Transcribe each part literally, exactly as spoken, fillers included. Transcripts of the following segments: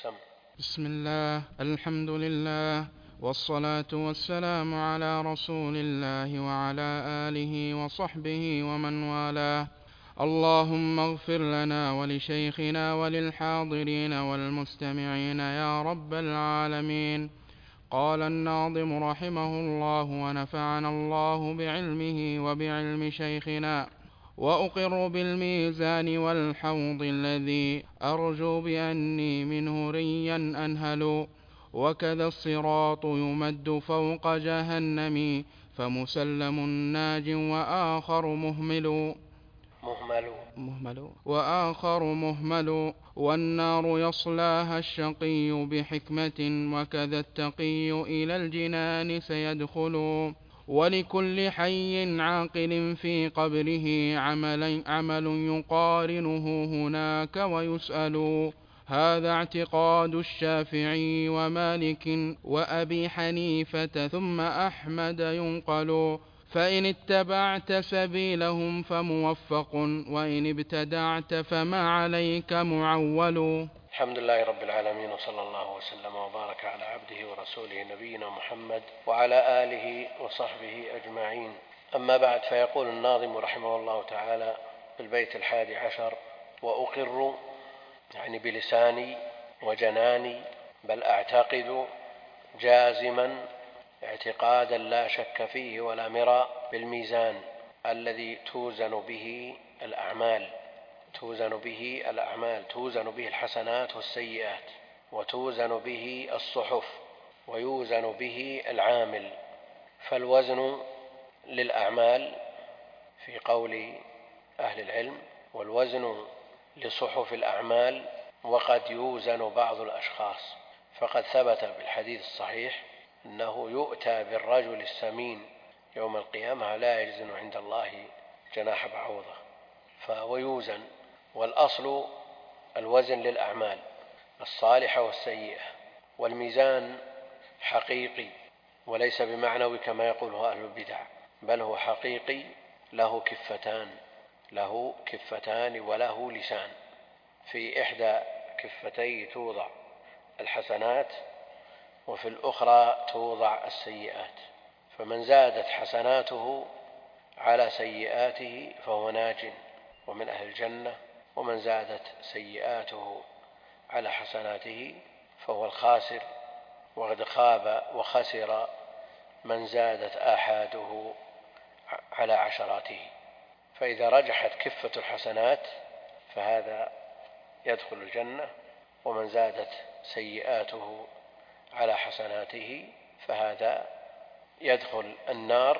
سم. بسم الله، الحمد لله، والصلاة والسلام على رسول الله وعلى آله وصحبه ومن والاه. اللهم اغفر لنا ولشيخنا وللحاضرين والمستمعين يا رب العالمين. قال الناظم رحمه الله ونفعنا الله بعلمه وبعلم شيخنا: وأقر بالميزان والحوض الذي أرجو بأني منه ريا أنهل، وكذا الصراط يمد فوق جهنم، فمسلم ناج وآخر مهمل مهمل مهمل وآخر مهمل، والنار يصلاها الشقي بحكمة، وكذا التقي إلى الجنان سيدخل. ولكل حي عاقل في قبره عمل, عمل يقارنه هناك ويسأل. هذا اعتقاد الشافعي ومالك وأبي حنيفة ثم أحمد ينقل. فإن اتبعت سبيلهم فموفق، وإن ابتدعت فما عليك معول. الحمد لله رب العالمين، وصلى الله وسلم وبارك على عبده ورسوله نبينا محمد وعلى آله وصحبه أجمعين. أما بعد، فيقول الناظم رحمه الله تعالى في البيت الحادي عشر: وأقر يعني بلساني وجناني، بل أعتقد جازما اعتقادا لا شك فيه ولا مراء بالميزان الذي توزن به الأعمال توزن به الأعمال توزن به الحسنات والسيئات، وتوزن به الصحف، ويوزن به العامل. فالوزن للأعمال في قول أهل العلم، والوزن لصحف الأعمال، وقد يوزن بعض الأشخاص. فقد ثبت بالحديث الصحيح أنه يؤتى بالرجل السمين يوم القيامة لا يجزن عند الله جناح بعوضة، فهو يوزن. والأصل الوزن للأعمال الصالحة والسيئة، والميزان حقيقي وليس بمعنوي كما يقوله أهل البدع، بل هو حقيقي، له كفتان له كفتان وله لسان. في إحدى كفتيه توضع الحسنات، وفي الأخرى توضع السيئات، فمن زادت حسناته على سيئاته فهو ناج ومن أهل الجنة، ومن زادت سيئاته على حسناته فهو الخاسر، وقد خاب وخسر من زادت آحاده على عشراته. فإذا رجحت كفة الحسنات فهذا يدخل الجنة، ومن زادت سيئاته على حسناته فهذا يدخل النار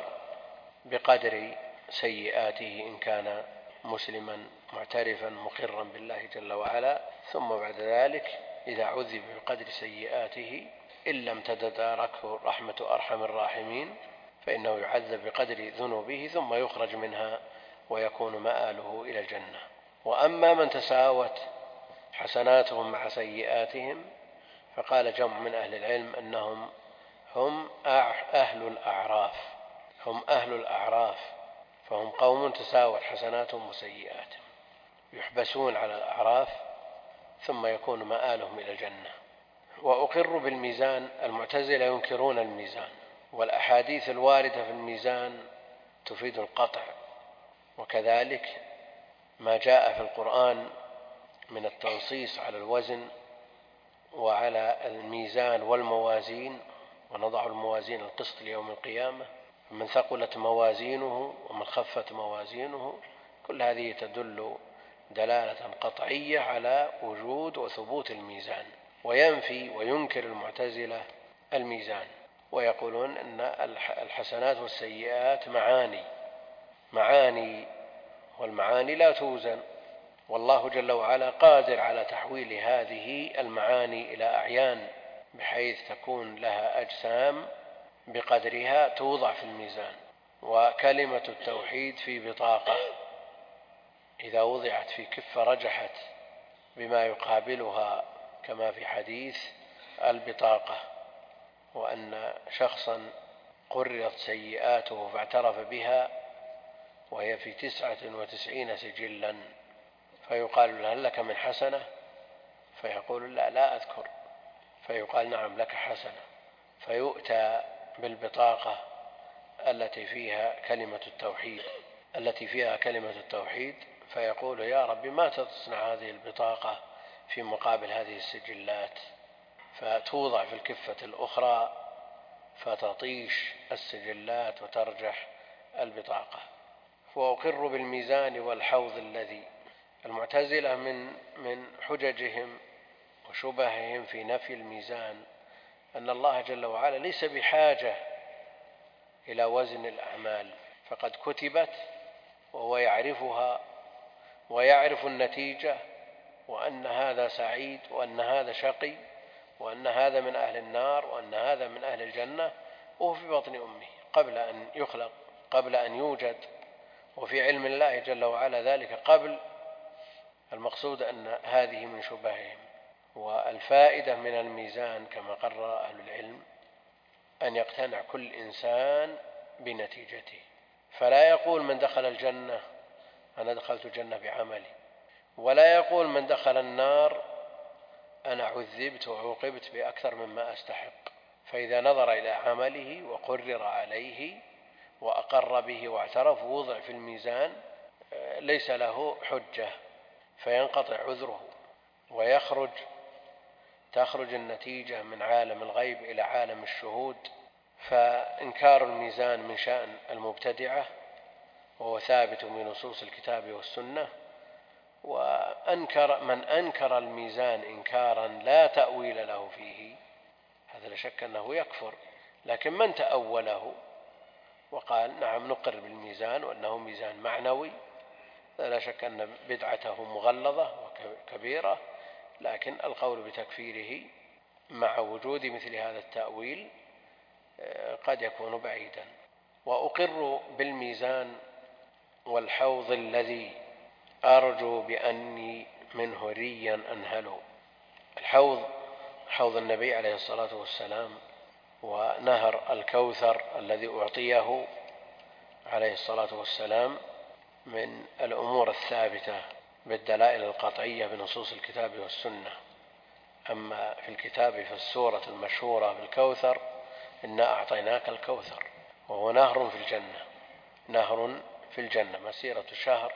بقدر سيئاته إن كان مسلما معترفا مقرا بالله جل وعلا. ثم بعد ذلك إذا عذب بقدر سيئاته إن لم تتداركه رحمة أرحم الراحمين فإنه يعذب بقدر ذنوبه ثم يخرج منها ويكون مآله إلى الجنة. وأما من تساوت حسناتهم مع سيئاتهم فقال جمع من أهل العلم أنهم هم أهل الأعراف هم أهل الأعراف فهم قوم تساوت حسناتهم وسيئاتهم، يحبسون على الأعراف ثم يكون مآلهم إلى الجنة. وأقر بالميزان، المعتزلة ينكرون الميزان، والأحاديث الواردة في الميزان تفيد القطع، وكذلك ما جاء في القرآن من التنصيص على الوزن وعلى الميزان والموازين: ونضع الموازين القسط ليوم القيامة من ثقلت موازينه ومن خفت موازينه. كل هذه تدل دلالة قطعية على وجود وثبوت الميزان. وينفي وينكر المعتزلة الميزان، ويقولون أن الحسنات والسيئات معاني معاني والمعاني لا توزن، والله جل وعلا قادر على تحويل هذه المعاني إلى أعيان بحيث تكون لها أجسام بقدرها توضع في الميزان. وكلمة التوحيد في بطاقة إذا وضعت في كفة رجحت بما يقابلها، كما في حديث البطاقة، وأن شخصا قررت سيئاته فاعترف بها وهي في تسعة وتسعين سجلا، فيقال له: هل لك من حسنة؟ فيقول لا لا أذكر، فيقال نعم لك حسنة، فيؤتى بالبطاقة التي فيها كلمة التوحيد التي فيها كلمة التوحيد فيقول يا رب ما تصنع هذه البطاقة في مقابل هذه السجلات، فتوضع في الكفة الأخرى فتطيش السجلات وترجح البطاقة. وأقر بالميزان والحوض الذي المعتزلة من من حججهم وشبههم في نفي الميزان أن الله جل وعلا ليس بحاجة إلى وزن الأعمال، فقد كتبت وهو يعرفها ويعرف النتيجة، وأن هذا سعيد وأن هذا شقي وأن هذا من أهل النار وأن هذا من أهل الجنة، وهو في بطن أمه قبل أن يخلق، قبل أن يوجد، وفي علم الله جل وعلا ذلك قبل. المقصود أن هذه من شبههم. والفائدة من الميزان كما قرر أهل العلم أن يقتنع كل إنسان بنتيجته، فلا يقول من دخل الجنة أنا دخلت الجنة بعملي، ولا يقول من دخل النار أنا عذبت وعوقبت بأكثر مما أستحق. فإذا نظر إلى عمله وقرر عليه وأقر به واعترف ووضع في الميزان ليس له حجة، فينقطع عذره ويخرج تخرج النتيجة من عالم الغيب إلى عالم الشهود. فإنكار الميزان من شأن المبتدعة، وهو ثابت من نصوص الكتاب والسنة. وأنكر من أنكر الميزان إنكارا لا تأويل له فيه هذا لا شك أنه يكفر، لكن من تأوله وقال نعم نقر بالميزان وأنه ميزان معنوي لا شك أن بدعته مغلظة وكبيرة، لكن القول بتكفيره مع وجود مثل هذا التأويل قد يكون بعيدا. وأقر بالميزان والحوض الذي أرجو بأني منه ريا أنهل. الحوض حوض النبي عليه الصلاة والسلام، ونهر الكوثر الذي أعطيه عليه الصلاة والسلام من الأمور الثابتة بالدلائل القطعية بنصوص الكتاب والسنة. أما في الكتاب فالسورة المشهورة بالكوثر إنا أعطيناك الكوثر، وهو نهر في الجنة، نهر في الجنة مسيرة شهر،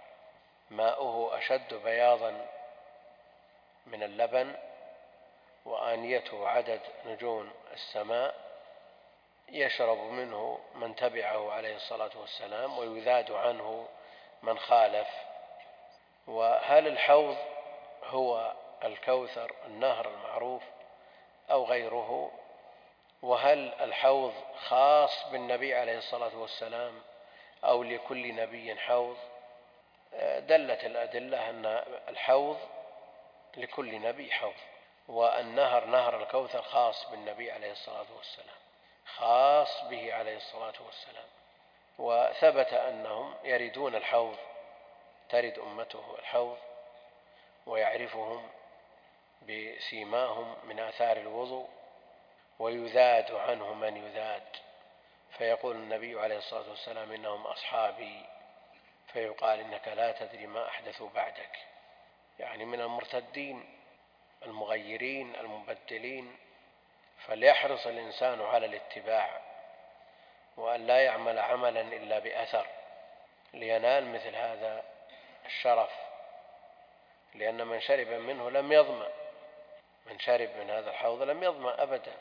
ماؤه أشد بياضا من اللبن، وآنيته عدد نجوم السماء، يشرب منه من تبعه عليه الصلاة والسلام ويذاد عنه من خالف. وهل الحوض هو الكوثر النهر المعروف أو غيره؟ وهل الحوض خاص بالنبي عليه الصلاة والسلام أو لكل نبي حوض؟ دلت الأدلة أن الحوض لكل نبي حوض، والنهر نهر الكوثر خاص بالنبي عليه الصلاة والسلام، خاص به عليه الصلاة والسلام. وثبت أنهم يردون الحوض، ترد أمته الحوض ويعرفهم بسيماهم من آثار الوضوء، ويذاد عنه من يذاد، فيقول النبي عليه الصلاة والسلام إنهم أصحابي، فيقال إنك لا تدري ما أحدثوا بعدك، يعني من المرتدين المغيرين المبدلين. فليحرص الإنسان على الاتباع، وأن لا يعمل عملا إلا بأثر لينال مثل هذا الشرف، لأن من شرب منه لم يظمأ، من شرب من هذا الحوض لم يظمأ أبدا.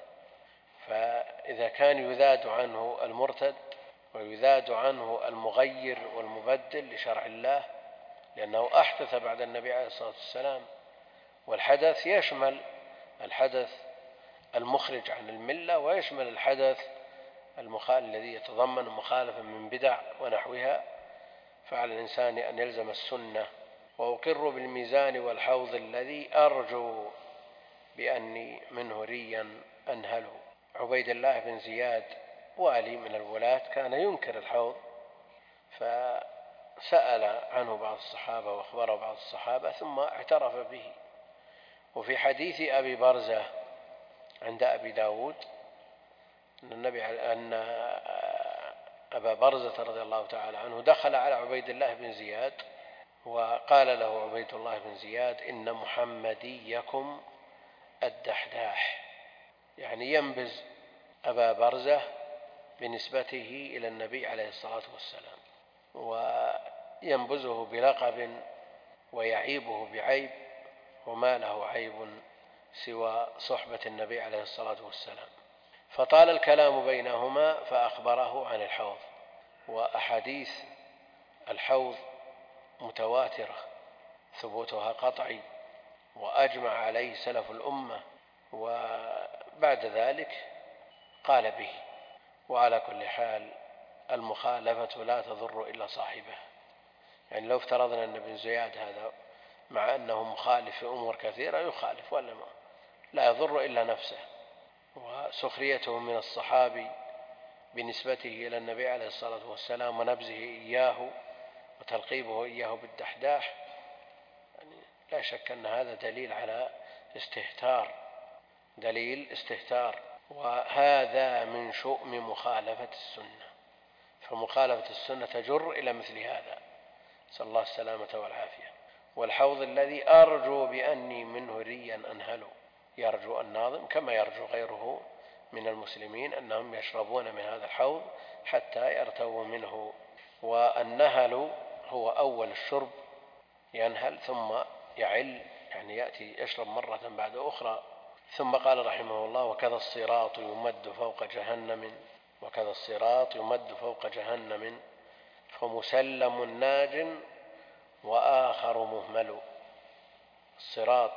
فإذا كان يذاد عنه المرتد ويذاد عنه المغير والمبدل لشرع الله، لأنه أحدث بعد النبي عليه الصلاة والسلام، والحدث يشمل الحدث المخرج عن الملة ويشمل الحدث المخالف الذي يتضمن مخالفة من بدع ونحوها، فعلى الإنسان أن يلزم السنة. وأقر بالميزان والحوض الذي أرجو بأني منه ريا أنهل. عبيد الله بن زياد والي من الولاة كان ينكر الحوض، فسأل عنه بعض الصحابة وأخبره بعض الصحابة ثم اعترف به. وفي حديث أبي برزة عند أبي داود أن, النبي أن أبا برزة رضي الله تعالى عنه دخل على عبيد الله بن زياد وقال له عبيد الله بن زياد: إن محمديكم الدحداح، يعني ينبز أبا برزة بنسبته إلى النبي عليه الصلاة والسلام، وينبزه بلقب ويعيبه بعيب، وما له عيب سوى صحبة النبي عليه الصلاة والسلام. فطال الكلام بينهما فأخبره عن الحوض، وأحاديث الحوض متواترة ثبوتها قطعي، وأجمع عليه سلف الأمة، وبعد ذلك قال به. وعلى كل حال المخالفة لا تضر إلا صاحبه، يعني لو افترضنا أن ابن زياد هذا مع أنه مخالف في أمور كثيرة يخالف، ولا ما لا يضر إلا نفسه. وسخريته من الصحابي بنسبته إلى النبي عليه الصلاة والسلام ونبزه إياه وتلقيبه إياه بالدحداح، يعني لا شك أن هذا دليل على استهتار، دليل استهتار، وهذا من شؤم مخالفة السنة. فمخالفة السنة تجر إلى مثل هذا، نسأل الله السلامة والعافية. والحوض الذي أرجو بأني منه ريا أنهل، يرجو الناظم كما يرجو غيره من المسلمين أنهم يشربون من هذا الحوض حتى يرتووا منه. والنهل هو أول الشرب، ينهل ثم يعل، يعني يأتي يشرب مرة بعد أخرى. ثم قال رحمه الله: وكذا الصراط يمد فوق جهنم، وكذا الصراط يمد فوق جهنم، فمسلم ناج وآخر مهمل. الصراط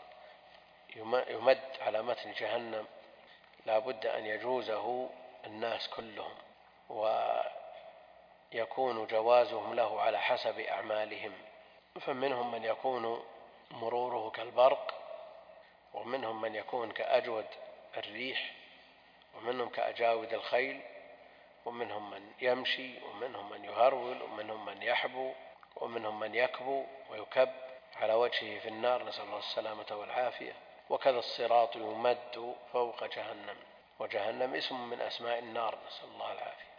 يمد على متن جهنم، لا بد أن يجوزه الناس كلهم، ويكون جوازهم له على حسب أعمالهم. فمنهم من يكون مروره كالبرق، ومنهم من يكون كأجود الريح، ومنهم كأجاود الخيل، ومنهم من يمشي، ومنهم من يهرول، ومنهم من يحبو، ومنهم من يكبو ويكب على وجهه في النار، نسأل الله السلامة والعافية. وكذا الصراط يمد فوق جهنم، وجهنم اسم من أسماء النار، نسأل الله العافية.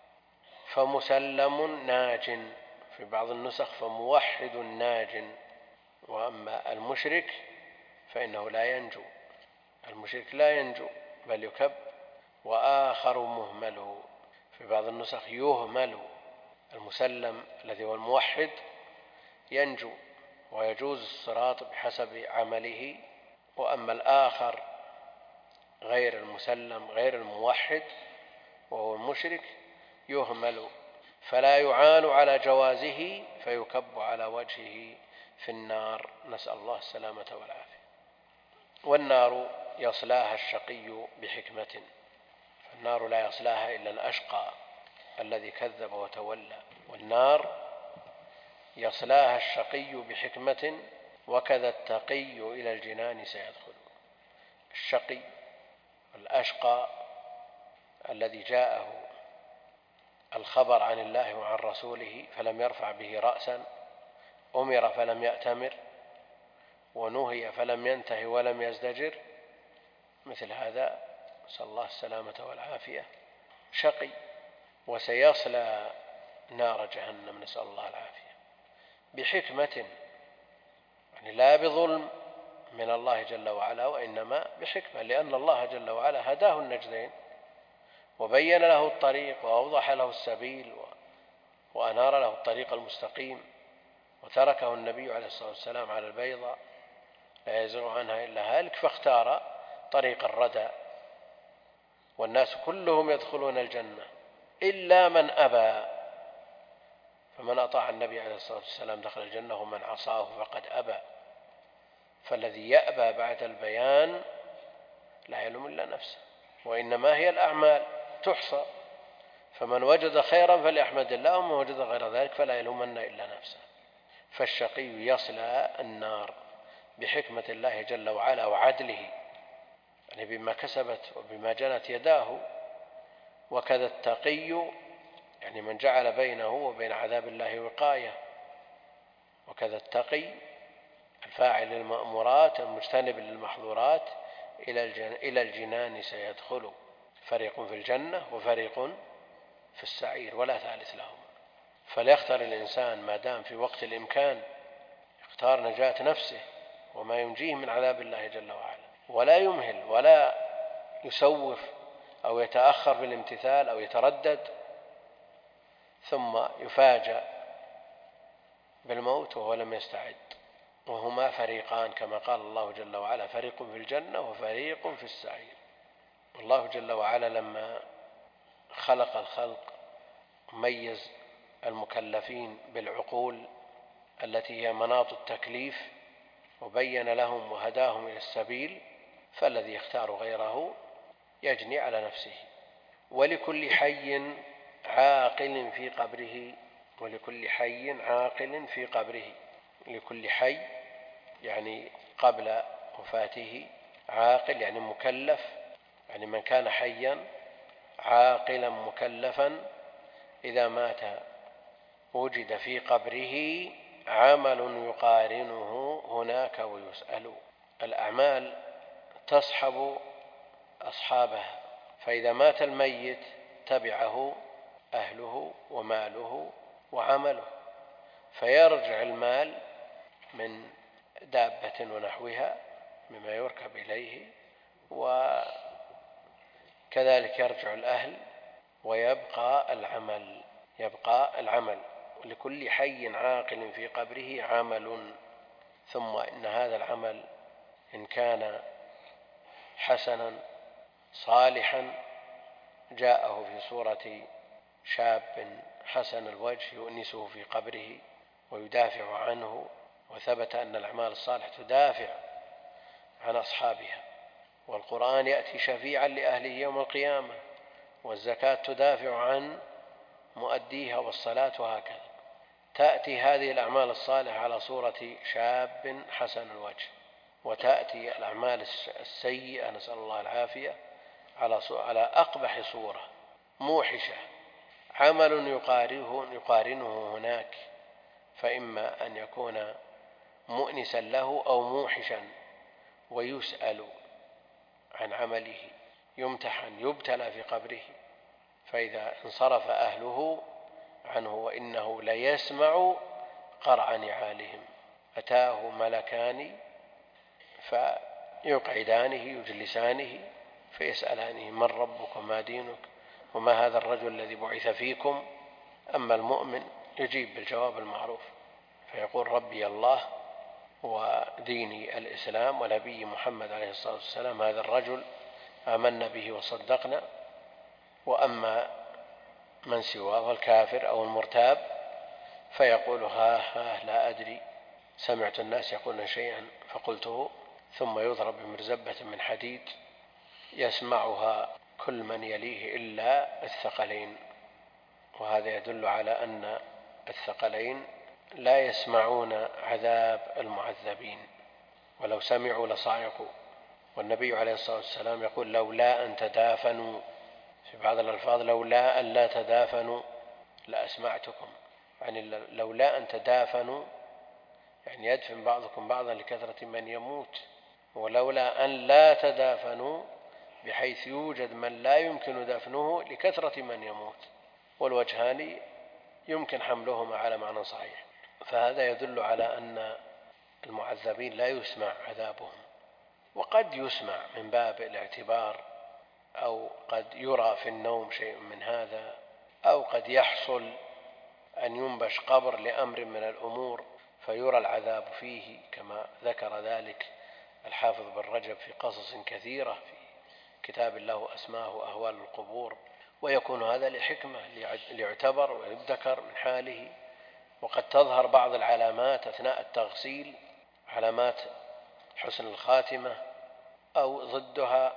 فمسلم ناج، في بعض النسخ فموحد ناج. وأما المشرك فإنه لا ينجو، المشرك لا ينجو بل يكب. وآخر مهمل، في بعض النسخ يهمل. المسلم الذي هو الموحد ينجو ويجوز الصراط بحسب عمله، وأما الآخر غير المسلم غير الموحد وهو المشرك يهمل، فلا يعان على جوازه فيكب على وجهه في النار، نسأل الله السلامة والعافية. والنار يصلاها الشقي بحكمة، فالنار لا يصلاها إلا الأشقى الذي كذب وتولى. والنار يصلاها الشقي بحكمة، وكذا التقي إلى الجنان سيدخل. الشقي الأشقى الذي جاءه الخبر عن الله وعن رسوله فلم يرفع به رأسا، أمر فلم يأتمر، ونهي فلم ينتهي ولم يزدجر، مثل هذا نسأل الله السلامة والعافية شقي، وسيصلى نار جهنم، نسأل الله العافية، بحكمة، يعني لا بظلم من الله جل وعلا، وإنما بحكمة، لأن الله جل وعلا هداه النجدين وبين له الطريق وأوضح له السبيل وأنار له الطريق المستقيم، وتركه النبي عليه الصلاة والسلام على البيضاء لا يزيغ عنها إلا هالك، فاختار طريق الردى. والناس كلهم يدخلون الجنة إلا من أبى، فمن أطاع النبي عليه الصلاة والسلام دخل الجنة، ومن عصاه فقد أبى. فالذي يأبى بعد البيان لا يلوم إلا نفسه، وإنما هي الأعمال تحصى، فمن وجد خيرا فليحمد الله، ومن وجد غير ذلك فلا يلومن إلا نفسه. فالشقي يصلى النار بحكمة الله جل وعلا وعدله، يعني بما كسبت وبما جنت يداه. وكذا التقي، يعني من جعل بينه وبين عذاب الله وقاية. وكذا التقي الفاعل للمأمورات المجتنب للمحظورات إلى الجنان سيدخل، فريق في الجنة وفريق في السعير ولا ثالث لهما. فليختر الإنسان ما دام في وقت الإمكان اختار نجاة نفسه وما ينجيه من عذاب الله جل وعلا، ولا يمهل ولا يسوف أو يتأخر في الامتثال أو يتردد، ثم يفاجأ بالموت وهو لم يستعد. وهما فريقان كما قال الله جل وعلا: فريق في الجنة وفريق في السعير. الله جل وعلا لما خلق الخلق ميز المكلفين بالعقول التي هي مناط التكليف وبين لهم وهداهم إلى السبيل، فالذي يختار غيره يجني على نفسه. ولكل حي عاقل في قبره، ولكل حي عاقل في قبره. لكل حي يعني قبل وفاته، عاقل يعني مكلف، يعني من كان حيا عاقلا مكلفا إذا مات وجد في قبره عمل يقارنه هناك ويسأل. الأعمال تصحب أصحابها، فإذا مات الميت تبعه أهله وماله وعمله، فيرجع المال من دابة ونحوها مما يركب إليه، وكذلك يرجع الأهل ويبقى العمل يبقى العمل لكل حي عاقل في قبره عمل. ثم إن هذا العمل إن كان حسنا صالحا جاءه في صورة شاب حسن الوجه يؤنسه في قبره ويدافع عنه، وثبت أن الأعمال الصالحة تدافع عن أصحابها، والقرآن يأتي شفيعا لأهله يوم القيامة، والزكاة تدافع عن مؤديها، والصلاة، وهكذا. تأتي هذه الأعمال الصالحة على صورة شاب حسن الوجه، وتأتي الأعمال السيئة نسأل الله العافية على أقبح صورة موحشة، عمل يقارنه هناك، فإما أن يكون مؤنسا له أو موحشا، ويسأل عن عمله، يمتحن يبتلى في قبره، فإذا انصرف أهله عنه وإنه ليسمع قرع نعالهم، أتاه ملكان فيقعدانه يجلسانه فيسألانه: من ربك وما دينك وما هذا الرجل الذي بعث فيكم؟ أما المؤمن يجيب بالجواب المعروف فيقول: ربي الله وديني الإسلام ونبي محمد عليه الصلاة والسلام هذا الرجل آمنا به وصدقنا. وأما من سواه الكافر أو المرتاب فيقول: ها ها لا أدري، سمعت الناس يقولون شيئا فقلته، ثم يضرب بمرزبة من حديد يسمعها كل من يليه إلا الثقلين. وهذا يدل على أن الثقلين لا يسمعون عذاب المعذبين، ولو سمعوا لصعقوا. والنبي عليه الصلاة والسلام يقول: لولا أن تدافنوا، في بعض الألفاظ لولا أن لا تدافنوا لأسمعتكم، يعني لولا أن تدافنوا يعني يدفن بعضكم بعضا لكثرة من يموت، ولولا أن لا تدافنوا بحيث يوجد من لا يمكن دفنه لكثرة من يموت، والوجهان يمكن حملهما على معنى صحيح. فهذا يدل على أن المعذبين لا يسمع عذابهم، وقد يسمع من باب الاعتبار، أو قد يرى في النوم شيء من هذا، أو قد يحصل أن ينبش قبر لأمر من الأمور فيرى العذاب فيه، كما ذكر ذلك الحافظ بن رجب في قصص كثيرة في كتاب له أسماه أهوال القبور. ويكون هذا لحكمة ليعتبر ويذكر من حاله. وقد تظهر بعض العلامات أثناء التغسيل، علامات حسن الخاتمة أو ضدها،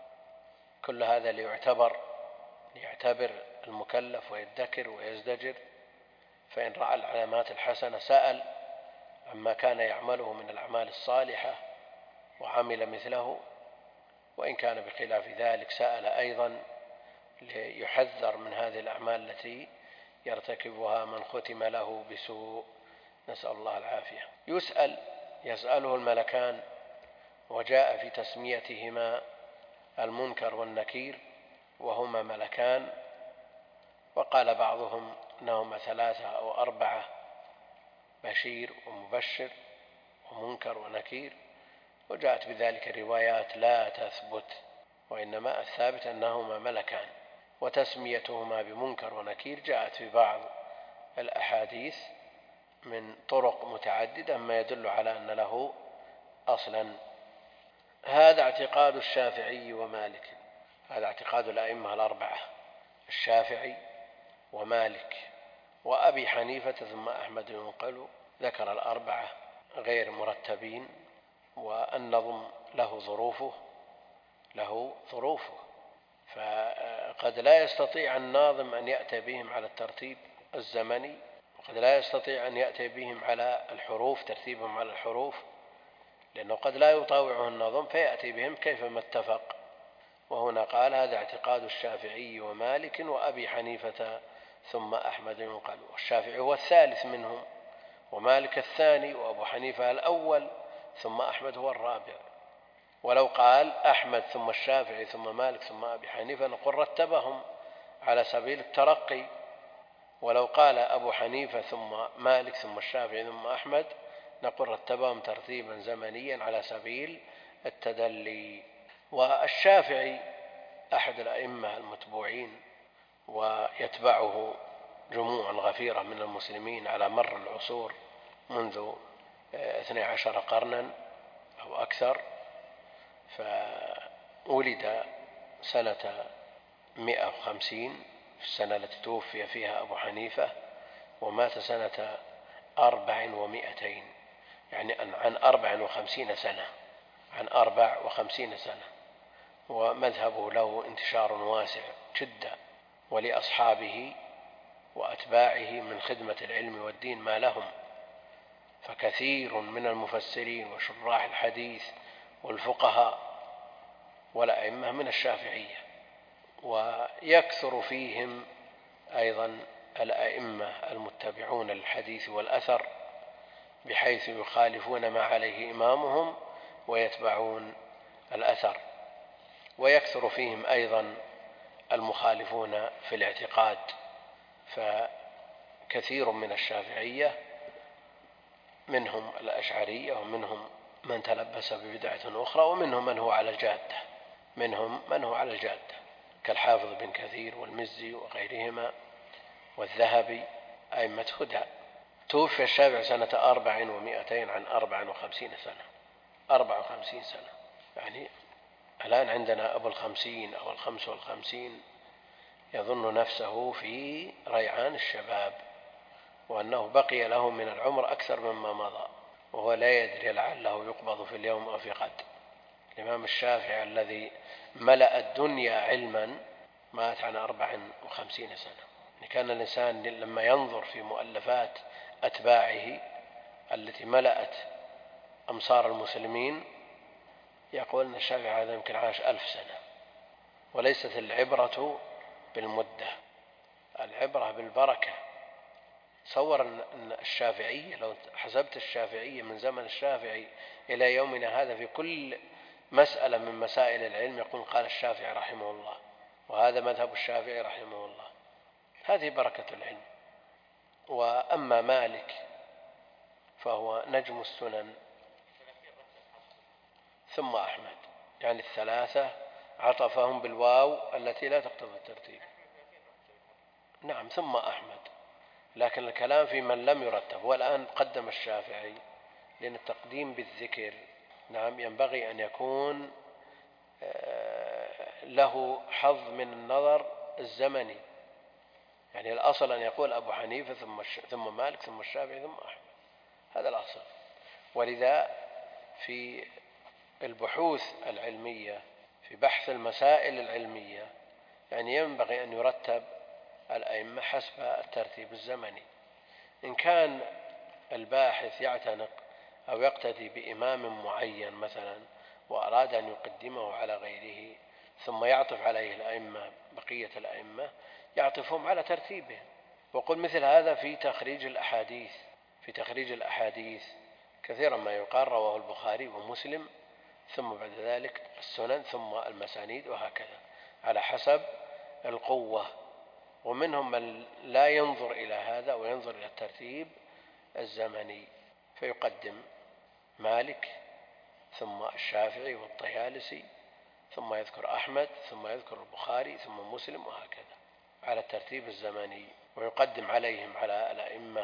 كل هذا ليعتبر ليعتبر المكلف ويذكر ويزدجر. فإن رأى العلامات الحسنة سأل عما كان يعمله من الأعمال الصالحة وعمل مثله، وإن كان بخلاف ذلك سأل أيضا ليحذر من هذه الأعمال التي يرتكبها من ختم له بسوء، نسأل الله العافية. يسأل يسأله الملكان، وجاء في تسميتهما المنكر والنكير، وهما ملكان، وقال بعضهم أنهما ثلاثة أو أربعة، بشير ومبشر ومنكر ونكير، وجاءت بذلك روايات لا تثبت، وإنما الثابت أنهما ملكان، وتسميتهما بمنكر ونكير جاءت في بعض الأحاديث من طرق متعددة ما يدل على أن له أصلا. هذا اعتقاد الشافعي ومالك، هذا اعتقاد الأئمة الأربعة، الشافعي ومالك وأبي حنيفة ثم أحمد ينقل. ذكر الأربعة غير مرتبين، والنظم له ظروفه له ظروفه فقد لا يستطيع الناظم أن يأتي بهم على الترتيب الزمني، وقد لا يستطيع أن يأتي بهم على الحروف، ترتيبهم على الحروف، لأنه قد لا يطاوعه النظم فيأتي بهم كيفما اتفق. وهنا قال هذا اعتقاد الشافعي ومالك وأبي حنيفة ثم أحمد ينقل. والشافعي هو الثالث منهم، ومالك الثاني، وأبو حنيفة الأول، ثم أحمد هو الرابع. ولو قال أحمد ثم الشافعي ثم مالك ثم أبي حنيفة نقول رتبهم على سبيل الترقي، ولو قال أبو حنيفة ثم مالك ثم الشافعي ثم أحمد نقول رتبهم ترتيبا زمنيا على سبيل التدلي. والشافعي أحد الأئمة المتبوعين، ويتبعه جموع غفيرة من المسلمين على مر العصور منذ اثني عشر قرنا أو أكثر، فولد سنة مئة وخمسين في السنة التي توفي فيها أبو حنيفة، ومات سنة أربع ومئتين، يعني عن أربع وخمسين سنة عن أربع وخمسين سنة. ومذهبه له انتشار واسع جدا، ولأصحابه وأتباعه من خدمة العلم والدين ما لهم، فكثير من المفسرين وشراح الحديث والفقهاء والأئمة من الشافعية، ويكثر فيهم أيضا الأئمة المتبعون للحديث والأثر، بحيث يخالفون ما عليه إمامهم ويتبعون الأثر. ويكثر فيهم أيضا المخالفون في الاعتقاد، فكثير من الشافعية منهم الأشعرية، ومنهم من تلبس ببدعة أخرى، ومنهم من هو على الجادة منهم من هو على الجادة كالحافظ بن كثير والمزي وغيرهما والذهبي أئمة هدى. توفي الشافعي سنة أربع ومئتين عن أربع وخمسين سنة أربع وخمسين سنة يعني الآن عندنا أبو الخمسين أو الخمس والخمسين يظن نفسه في ريعان الشباب، وأنه بقي له من العمر أكثر مما مضى، وهو لا يدري لعله يقبض في اليوم أو في غد. الإمام الشافعي الذي ملأ الدنيا علما مات عن أربع وخمسين سنة. يعني كان الإنسان لما ينظر في مؤلفات أتباعه التي ملأت أمصار المسلمين يقول أن الشافعي هذا يمكن عاش ألف سنة. وليست العبرة بالمدة، العبرة بالبركة. تصور أن الشافعية لو حسبت الشافعية من زمن الشافعي إلى يومنا هذا في كل مسألة من مسائل العلم يقول قال الشافعي رحمه الله، وهذا مذهب الشافعي رحمه الله، هذه بركة العلم. وأما مالك فهو نجم السنن ثم أحمد، يعني الثلاثة عطفهم بالواو التي لا تقتضي الترتيب. نعم ثم أحمد، لكن الكلام في من لم يرتب. والآن قدم الشافعي لأن التقديم بالذكر نعم ينبغي أن يكون له حظ من النظر الزمني، يعني الأصل أن يقول أبو حنيفة ثم ثم مالك ثم الشافعي ثم أحمد، هذا الأصل. ولذا في البحوث العلمية في بحث المسائل العلمية يعني ينبغي أن يرتب الأئمة حسب الترتيب الزمني. إن كان الباحث يعتنق أو يقتدي بإمام معين مثلا وأراد أن يقدمه على غيره ثم يعطف عليه الأئمة بقية الأئمة يعطفهم على ترتيبهم. وقل مثل هذا في تخريج الأحاديث في تخريج الأحاديث كثيرا ما يقال رواه البخاري ومسلم ثم بعد ذلك السنن ثم المسانيد، وهكذا على حسب القوة. ومنهم من لا ينظر إلى هذا وينظر إلى الترتيب الزمني فيقدم مالك ثم الشافعي والطيالسي ثم يذكر أحمد ثم يذكر البخاري ثم مسلم، وهكذا على الترتيب الزمني. ويقدم عليهم على الأئمة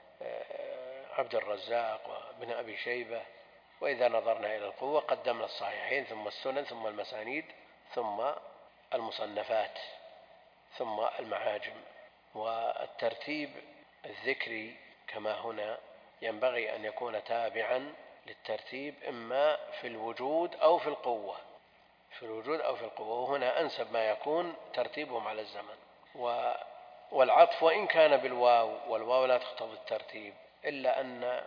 عبد الرزاق وابن أبي شيبة. وإذا نظرنا إلى القوة قدمنا الصحيحين ثم السنن ثم المسانيد ثم المصنفات ثم المعاجم. والترتيب الذكري كما هنا ينبغي أن يكون تابعا للترتيب إما في الوجود أو في القوة، في الوجود أو في القوة، وهنا أنسب ما يكون ترتيبهم على الزمن. والعطف وإن كان بالواو، والواو لا تقتضي الترتيب، إلا أن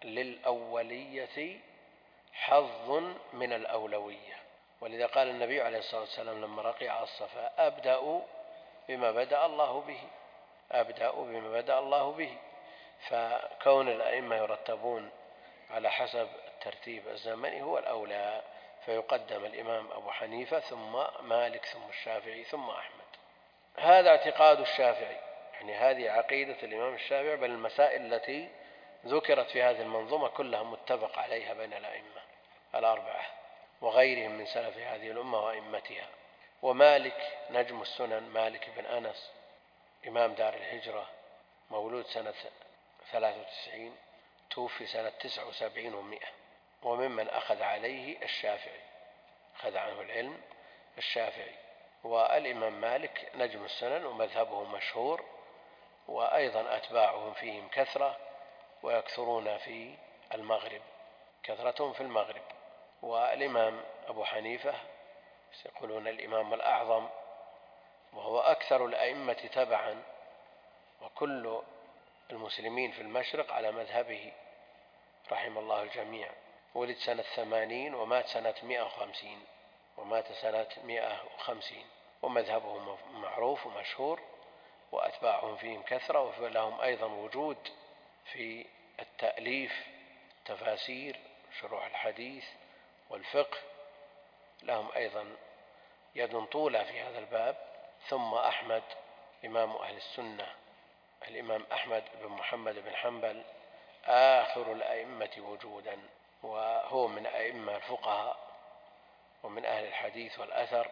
للأولية حظ من الأولوية. ولذا قال النبي عليه الصلاة والسلام لما رقي على الصفا: أبدأ بما بدأ الله به، أبدأ بما بدأ الله به. فكون الأئمة يرتبون على حسب الترتيب الزمني هو الأولى، فيقدم الإمام أبو حنيفة ثم مالك ثم الشافعي ثم أحمد. هذا اعتقاد الشافعي، يعني هذه عقيدة الإمام الشافعي، بل المسائل التي ذكرت في هذه المنظومة كلها متفق عليها بين الأئمة الأربعة وغيرهم من سلف هذه الأمة وأئمتها. ومالك نجم السنن، مالك بن أنس إمام دار الهجرة، مولود سنة ثلاثة وتسعين، توفي سنة تسعة وسبعين ومئة، وممن أخذ عليه الشافعي، أخذ عنه العلم الشافعي. والإمام مالك نجم السنن ومذهبه مشهور، وأيضا أتباعهم فيهم كثرة، ويكثرون في المغرب، كثرتهم في المغرب. والإمام أبو حنيفة يقولون الإمام الأعظم، وهو أكثر الأئمة تبعا، وكل المسلمين في المشرق على مذهبه رحم الله الجميع. ولد سنة ثمانين ومات سنة مئة وخمسين، ومات سنة مئة وخمسين، ومذهبه معروف ومشهور، وأتباعهم فيهم كثرة، ولهم أيضا وجود في التأليف، تفاسير، شروح الحديث والفقه، لهم أيضا يد طولة في هذا الباب. ثم أحمد إمام أهل السنة، الإمام أحمد بن محمد بن حنبل آخر الأئمة وجودا، وهو من أئمة الفقهاء ومن أهل الحديث والأثر،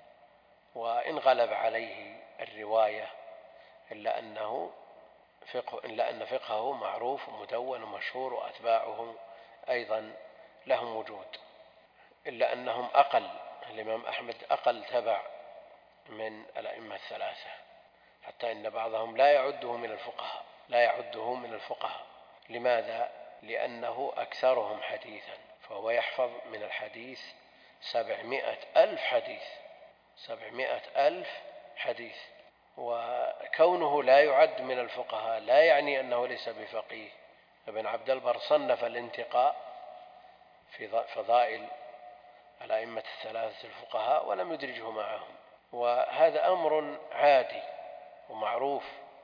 وإن غلب عليه الرواية إلا أنه فقه إلا أن فقهه معروف ومدون ومشهور، وأتباعه أيضا لهم وجود، إلا أنهم أقل، الإمام أحمد أقل تبع من الأئمة الثلاثة، حتى إن بعضهم لا يعده من الفقهاء، لا يعده من الفقهاء. لماذا؟ لأنه أكثرهم حديثا، فهو يحفظ من الحديث سبعمائة ألف حديث، سبعمائة ألف حديث. وكونه لا يعد من الفقهاء لا يعني أنه ليس بفقيه. ابن عبد البر صنف الانتقاء في فضائل الأئمة الثلاثة الفقهاء ولم يدرجه معهم، وهذا أمر عادي ومعروف،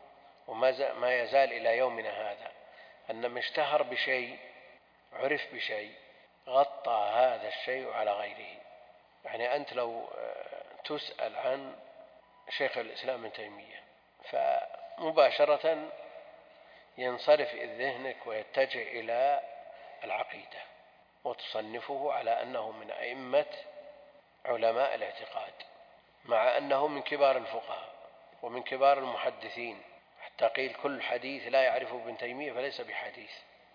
وما يزال إلى يومنا هذا أن من اشتهر بشيء عرف بشيء غطى هذا الشيء على غيره. يعني أنت لو تسأل عن شيخ الإسلام ابن تيمية فمباشرة ينصرف ذهنك ويتجه إلى العقيدة، وتصنفه على أنه من أئمة علماء الاعتقاد، مع أنه من كبار الفقهاء ومن كبار المحدثين، حتى قيل كل حديث لا يعرفه ابن تيمية فليس بحديث.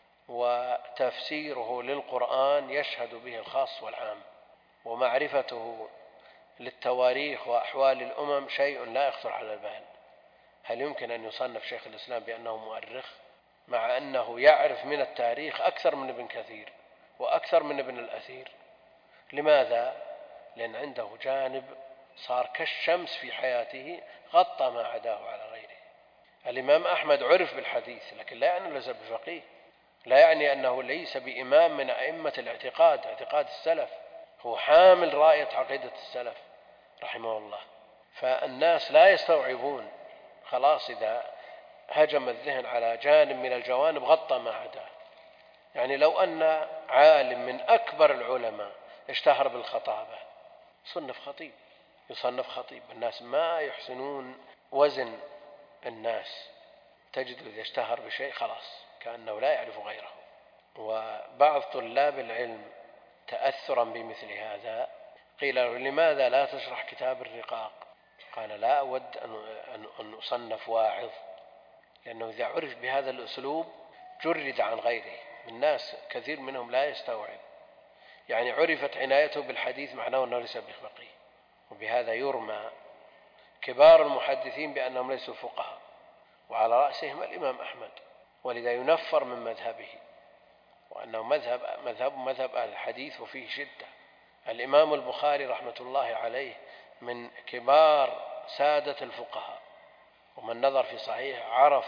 وتفسيره للقرآن يشهد به الخاص والعام، ومعرفته للتواريخ وأحوال الأمم شيء لا يخطر على البال. هل يمكن أن يصنف شيخ الإسلام بأنه مؤرخ، مع أنه يعرف من التاريخ أكثر من ابن كثير وأكثر من ابن الأثير؟ لماذا؟ لأن عنده جانب صار كالشمس في حياته غطى ما عداه على غيره. الإمام أحمد عرف بالحديث، لكن لا يعني أنه ليس بفقيه، لا يعني أنه ليس بإمام من أئمة الاعتقاد، اعتقاد السلف، هو حامل راية عقيدة السلف رحمه الله. فالناس لا يستوعبون، خلاص إذا هجم الذهن على جانب من الجوانب غطى ما عداه. يعني لو أن عالم من أكبر العلماء اشتهر بالخطابة صنف خطيب، يصنف خطيب، الناس ما يحسنون وزن الناس، تجد إذا اشتهر بشيء خلاص كأنه لا يعرف غيره. وبعض طلاب العلم تأثرا بمثل هذا قيل له: لماذا لا تشرح كتاب الرقاق؟ قال: لا أود أن أصنف واعظ، لأنه إذا عرف بهذا الأسلوب جرد عن غيره. الناس كثير منهم لا يستوعب، يعني عرفت عنايته بالحديث معناه أنه ليس بفقيه، وبهذا يرمى كبار المحدثين بأنهم ليسوا فقهاء، وعلى رأسهم الإمام أحمد، ولذا ينفر من مذهبه، وأنه مذهب مذهب مذهب أهل الحديث وفيه شدة. الإمام البخاري رحمة الله عليه من كبار سادة الفقهاء، ومن نظر في صحيح عرف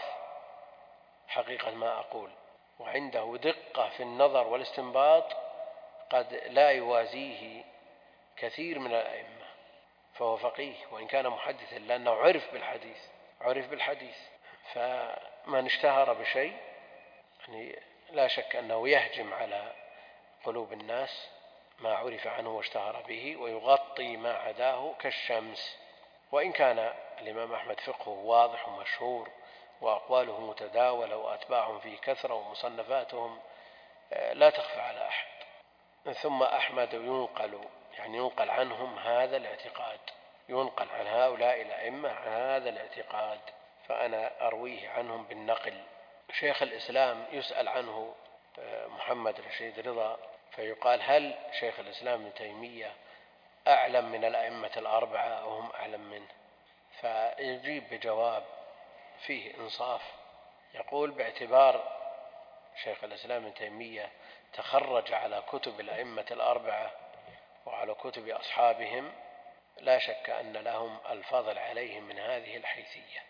حقيقة ما أقول، وعنده دقة في النظر والاستنباط قد لا يوازيه كثير من الأئمة، فهو فقيه وإن كان محدثا، لأنه عرف بالحديث عرف بالحديث فمن اشتهر بشيء يعني لا شك أنه يهجم على قلوب الناس ما عرف عنه واشتهر به، ويغطي ما عداه كالشمس. وإن كان الإمام أحمد فقهه واضح ومشهور وأقواله متداولة وأتباعهم فيه كثرة ومصنفاتهم لا تخفى على أحد. ثم أحمد ينقل يعني ينقل عنهم هذا الاعتقاد، ينقل عن هؤلاء الأئمة عن هذا الاعتقاد، فأنا أرويه عنهم بالنقل. شيخ الإسلام يسأل عنه محمد رشيد رضا فيقال: هل شيخ الإسلام ابن تيمية أعلم من الأئمة الأربعة أو هم أعلم منه؟ فيجيب بجواب فيه إنصاف، يقول: باعتبار شيخ الإسلام ابن تيمية تخرج على كتب الأئمة الأربعة وعلى كتب أصحابهم، لا شك أن لهم الفضل عليهم من هذه الحيثية،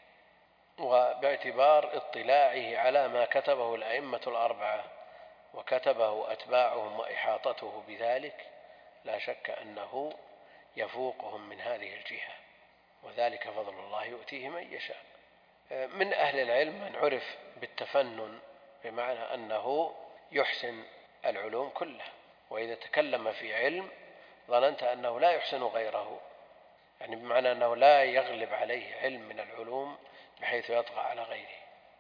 وباعتبار اطلاعه على ما كتبه الأئمة الأربعة وكتبه أتباعهم وإحاطته بذلك، لا شك أنه يفوقهم من هذه الجهة، وذلك فضل الله يؤتيه من يشاء. من أهل العلم من عرف بالتفنن، بمعنى أنه يحسن العلوم كلها، وإذا تكلم في علم ظننت أنه لا يحسن غيره، يعني بمعنى أنه لا يغلب عليه علم من العلوم بحيث يطغى على غيره،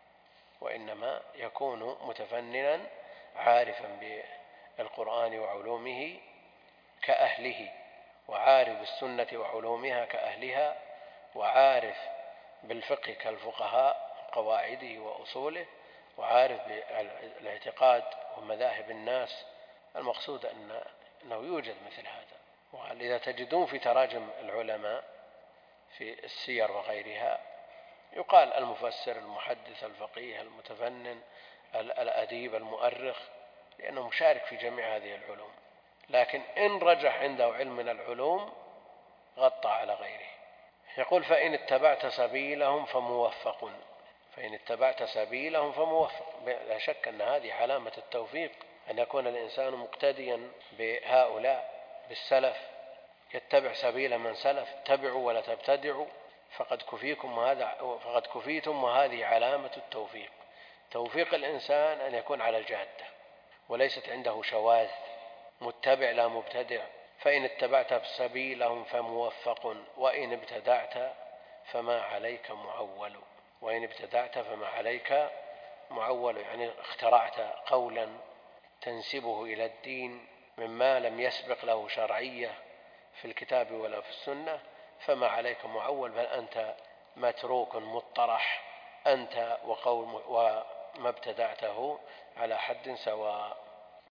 وإنما يكون متفننا عارفا بالقرآن وعلومه كأهله، وعارف بالسنة وعلومها كأهلها، وعارف بالفقه كالفقهاء قواعده وأصوله، وعارف بالاعتقاد ومذاهب الناس. المقصود أن أنه يوجد مثل هذا، ولذا تجدون في تراجم العلماء في السير وغيرها يقال المفسر، المحدث، الفقيه، المتفنن، الأديب، المؤرخ، لأنه مشارك في جميع هذه العلوم، لكن إن رجح عنده علم من العلوم غطى على غيره. يقول: فإن اتبعت سبيلهم فموفق فإن اتبعت سبيلهم فموفق. لا شك أن هذه علامة التوفيق، أن يكون الإنسان مقتديا بهؤلاء بالسلف، يتبع سبيل من سلف، اتبعوا ولا تبتدعوا فقد كفيكم وهذا فقد كفيتم، وهذه علامة التوفيق. توفيق الإنسان أن يكون على الجادة وليست عنده شواذ، متبع لا مبتدع. فإن اتبعت سبيلهم فموفق وإن ابتدعت فما عليك معول وإن ابتدعت فما عليك معول يعني اخترعت قولا تنسبه إلى الدين مما لم يسبق له شرعية في الكتاب ولا في السنة، فما عليك معول، بل أنت متروك مطرح، أنت وقول وما ابتدعته على حد سواء.